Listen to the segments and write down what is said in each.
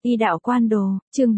Y đạo quan đồ, chương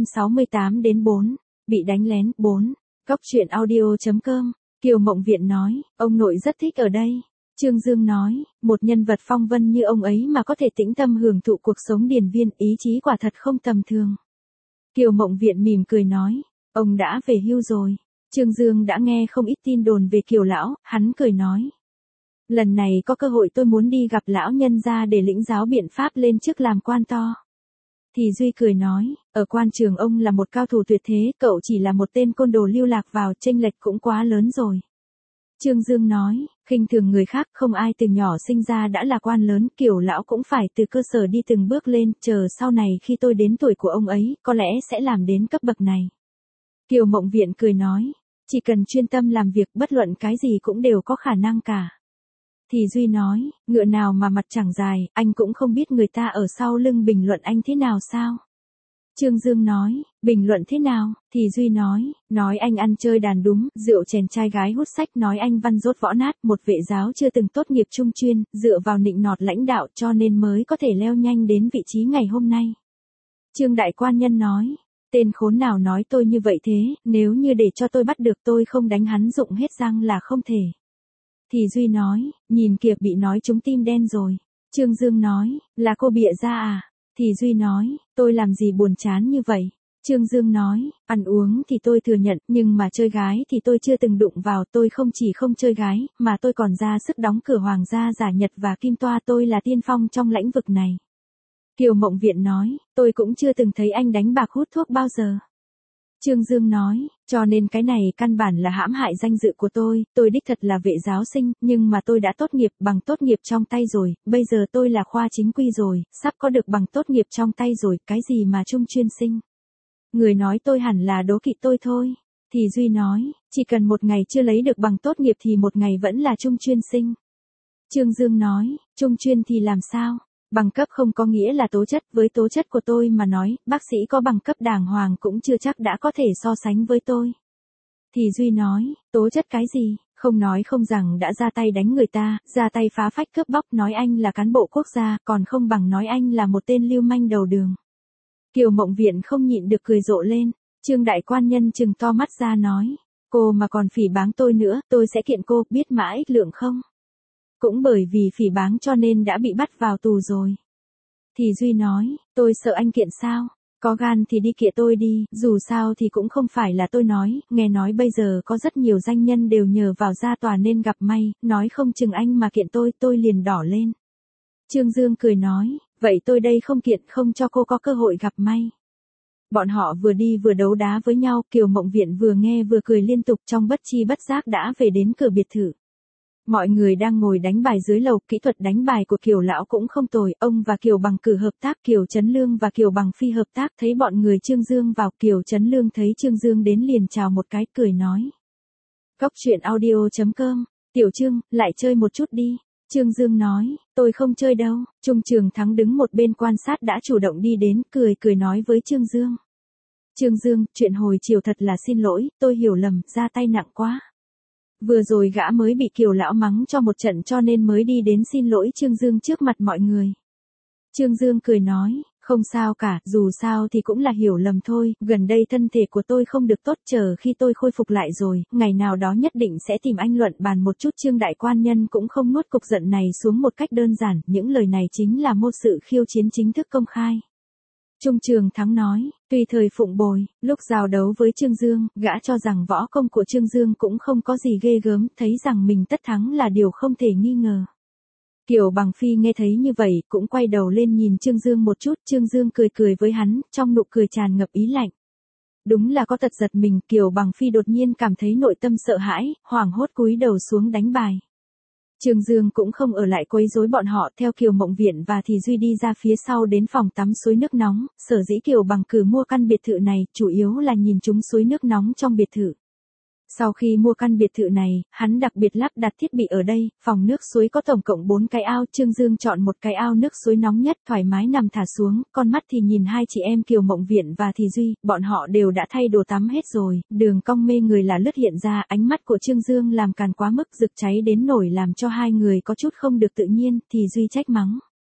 468 đến 4, bị đánh lén, 4, Cóc truyện audio.com, Kiều Mộng Viện nói, ông nội rất thích ở đây. Trương Dương nói, một nhân vật phong vân như ông ấy mà có thể tĩnh tâm hưởng thụ cuộc sống điền viên, ý chí quả thật không tầm thường. Kiều Mộng Viện mỉm cười nói, ông đã về hưu rồi. Trương Dương đã nghe không ít tin đồn về Kiều lão, hắn cười nói. Lần này có cơ hội tôi muốn đi gặp lão nhân gia để lĩnh giáo biện pháp lên chức làm quan to. Thì Duy cười nói, ở quan trường ông là một cao thủ tuyệt thế, cậu chỉ là một tên côn đồ lưu lạc vào, chênh lệch cũng quá lớn rồi. Trương Dương nói, khinh thường người khác, không ai từ nhỏ sinh ra đã là quan lớn, Kiều lão cũng phải từ cơ sở đi từng bước lên, chờ sau này khi tôi đến tuổi của ông ấy, có lẽ sẽ làm đến cấp bậc này. Kiều Mộng Viện cười nói, chỉ cần chuyên tâm làm việc, bất luận cái gì cũng đều có khả năng cả. Thì Duy nói, ngựa nào mà mặt chẳng dài, anh cũng không biết người ta ở sau lưng bình luận anh thế nào sao? Trương Dương nói, bình luận thế nào? Thì Duy nói anh ăn chơi đàn đúng, rượu chèn trai gái hút sách, nói anh văn dốt võ nát, một vệ giáo chưa từng tốt nghiệp trung chuyên, dựa vào nịnh nọt lãnh đạo cho nên mới có thể leo nhanh đến vị trí ngày hôm nay. Trương Đại Quan Nhân nói, tên khốn nào nói tôi như vậy thế, nếu như để cho tôi bắt được tôi không đánh hắn rụng hết răng là không thể. Thì Duy nói, nhìn kìa bị nói trúng tim đen rồi. Trương Dương nói, là cô bịa ra à? Thì Duy nói, tôi làm gì buồn chán như vậy? Trương Dương nói, ăn uống thì tôi thừa nhận, nhưng mà chơi gái thì tôi chưa từng đụng vào, tôi không chỉ không chơi gái, mà tôi còn ra sức đóng cửa Hoàng gia Giả Nhật và Kim Toa, tôi là tiên phong trong lĩnh vực này. Kiều Mộng Viện nói, tôi cũng chưa từng thấy anh đánh bạc hút thuốc bao giờ. Trương Dương nói, cho nên cái này căn bản là hãm hại danh dự của tôi đích thật là vệ giáo sinh, nhưng mà tôi đã tốt nghiệp, bằng tốt nghiệp trong tay rồi, bây giờ tôi là khoa chính quy rồi, sắp có được bằng tốt nghiệp trong tay rồi, cái gì mà trung chuyên sinh. Người nói tôi hẳn là đố kỵ tôi thôi. Thì Duy nói, chỉ cần một ngày chưa lấy được bằng tốt nghiệp thì một ngày vẫn là trung chuyên sinh. Trương Dương nói, trung chuyên thì làm sao? Bằng cấp không có nghĩa là tố chất, với tố chất của tôi mà nói, bác sĩ có bằng cấp đàng hoàng cũng chưa chắc đã có thể so sánh với tôi. Thì Duy nói, tố chất cái gì, không nói không rằng đã ra tay đánh người ta, ra tay phá phách cướp bóc, nói anh là cán bộ quốc gia, còn không bằng nói anh là một tên lưu manh đầu đường. Kiều Mộng Viện không nhịn được cười rộ lên. Trương Đại Quan Nhân trừng to mắt ra nói, cô mà còn phỉ báng tôi nữa, tôi sẽ kiện cô, biết mã ích lượng không? Cũng bởi vì phỉ báng cho nên đã bị bắt vào tù rồi. Thì Duy nói, tôi sợ anh kiện sao? Có gan thì đi kiện tôi đi, dù sao thì cũng không phải là tôi nói, nghe nói bây giờ có rất nhiều danh nhân đều nhờ vào ra tòa nên gặp may, nói không chừng anh mà kiện tôi liền đỏ lên. Trương Dương cười nói, vậy tôi đây không kiện, không cho cô có cơ hội gặp may. Bọn họ vừa đi vừa đấu đá với nhau, Kiều Mộng Viện vừa nghe vừa cười liên tục, trong bất chi bất giác đã về đến cửa biệt thự. Mọi người đang ngồi đánh bài dưới lầu, kỹ thuật đánh bài của Kiều lão cũng không tồi, ông và Kiều Bằng Cử hợp tác, Kiều Trấn Lương và Kiều Bằng Phi hợp tác, thấy bọn người Trương Dương vào, Kiều Trấn Lương thấy Trương Dương đến liền chào một cái, cười nói. Cóc truyện audio.com, Tiểu Trương, lại chơi một chút đi. Trương Dương nói, tôi không chơi đâu. Trung Trường Thắng đứng một bên quan sát đã chủ động đi đến, cười nói với Trương Dương. Trương Dương, chuyện hồi chiều thật là xin lỗi, tôi hiểu lầm, ra tay nặng quá. Vừa rồi gã mới bị Kiều lão mắng cho một trận cho nên mới đi đến xin lỗi Trương Dương trước mặt mọi người. Trương Dương cười nói, không sao cả, dù sao thì cũng là hiểu lầm thôi, gần đây thân thể của tôi không được tốt, chờ khi tôi khôi phục lại rồi, ngày nào đó nhất định sẽ tìm anh luận bàn một chút. Trương Đại Quan Nhân cũng không nuốt cục giận này xuống một cách đơn giản, những lời này chính là một sự khiêu chiến chính thức công khai. Trung Trường Thắng nói, tùy thời phụng bồi, lúc giao đấu với Trương Dương, gã cho rằng võ công của Trương Dương cũng không có gì ghê gớm, thấy rằng mình tất thắng là điều không thể nghi ngờ. Kiều Bằng Phi nghe thấy như vậy, cũng quay đầu lên nhìn Trương Dương một chút, Trương Dương cười với hắn, trong nụ cười tràn ngập ý lạnh. Đúng là có tật giật mình, Kiều Bằng Phi đột nhiên cảm thấy nội tâm sợ hãi, hoảng hốt cúi đầu xuống đánh bài. Trương Dương cũng không ở lại quấy rối bọn họ, theo Kiều Mộng Viện và Thì Duy đi ra phía sau đến phòng tắm suối nước nóng, sở dĩ Kiều Bằng Cử mua căn biệt thự này, chủ yếu là nhìn chúng suối nước nóng trong biệt thự. Sau khi mua căn biệt thự này, hắn đặc biệt lắp đặt thiết bị ở đây, phòng nước suối có tổng cộng 4 cái ao, Trương Dương chọn một cái ao nước suối nóng nhất, thoải mái nằm thả xuống, con mắt thì nhìn hai chị em Kiều Mộng Viện và Thì Duy, bọn họ đều đã thay đồ tắm hết rồi, đường cong mê người là lướt hiện ra, ánh mắt của Trương Dương làm càn quá mức, rực cháy đến nổi làm cho hai người có chút không được tự nhiên, Thì Duy trách mắng.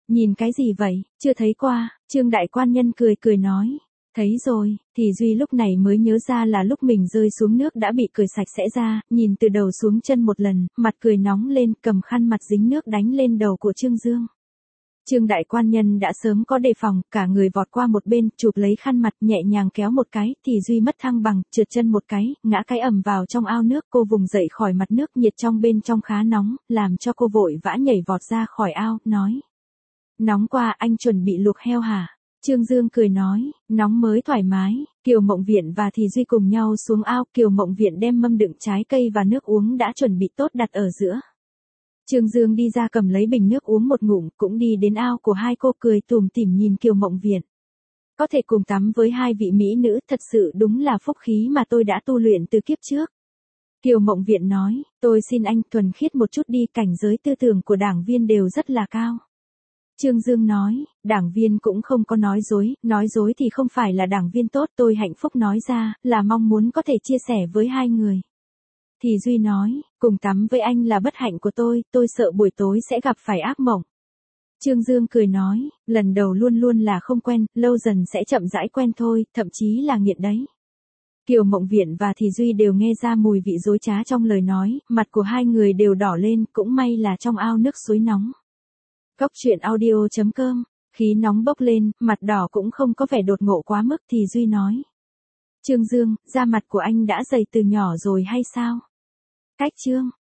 Nhìn cái gì vậy, chưa thấy qua, Trương đại quan nhân cười cười nói. Thấy rồi, thì Duy lúc này mới nhớ ra là lúc mình rơi xuống nước đã bị cười sạch sẽ ra, nhìn từ đầu xuống chân một lần, mặt cười nóng lên, cầm khăn mặt dính nước đánh lên đầu của Trương Dương. Trương đại quan nhân đã sớm có đề phòng, cả người vọt qua một bên, chụp lấy khăn mặt nhẹ nhàng kéo một cái, thì Duy mất thăng bằng, trượt chân một cái, ngã cái ầm vào trong ao nước, cô vùng dậy khỏi mặt nước, nhiệt trong bên trong khá nóng, làm cho cô vội vã nhảy vọt ra khỏi ao, nói. Nóng quá, anh chuẩn bị luộc heo hả? Trương Dương cười nói, nóng mới thoải mái. Kiều Mộng Viện và Thì Duy cùng nhau xuống ao, Kiều Mộng Viện đem mâm đựng trái cây và nước uống đã chuẩn bị tốt đặt ở giữa. Trương Dương đi ra cầm lấy bình nước uống một ngụm, cũng đi đến ao của hai cô, cười tủm tỉm nhìn Kiều Mộng Viện. Có thể cùng tắm với hai vị mỹ nữ, thật sự đúng là phúc khí mà tôi đã tu luyện từ kiếp trước. Kiều Mộng Viện nói, tôi xin anh thuần khiết một chút đi, cảnh giới tư tưởng của đảng viên đều rất là cao. Trương Dương nói, đảng viên cũng không có nói dối thì không phải là đảng viên tốt, tôi hạnh phúc nói ra, là mong muốn có thể chia sẻ với hai người. Thì Duy nói, cùng tắm với anh là bất hạnh của tôi sợ buổi tối sẽ gặp phải ác mộng. Trương Dương cười nói, lần đầu luôn luôn là không quen, lâu dần sẽ chậm rãi quen thôi, thậm chí là nghiện đấy. Kiều Mộng Viện và Thì Duy đều nghe ra mùi vị dối trá trong lời nói, mặt của hai người đều đỏ lên, cũng may là trong ao nước suối nóng. Cốc truyện audio.com, khí nóng bốc lên, mặt đỏ cũng không có vẻ đột ngộ quá mức, Thì Duy nói. Trương Dương, da mặt của anh đã dày từ nhỏ rồi hay sao? Cách Trương.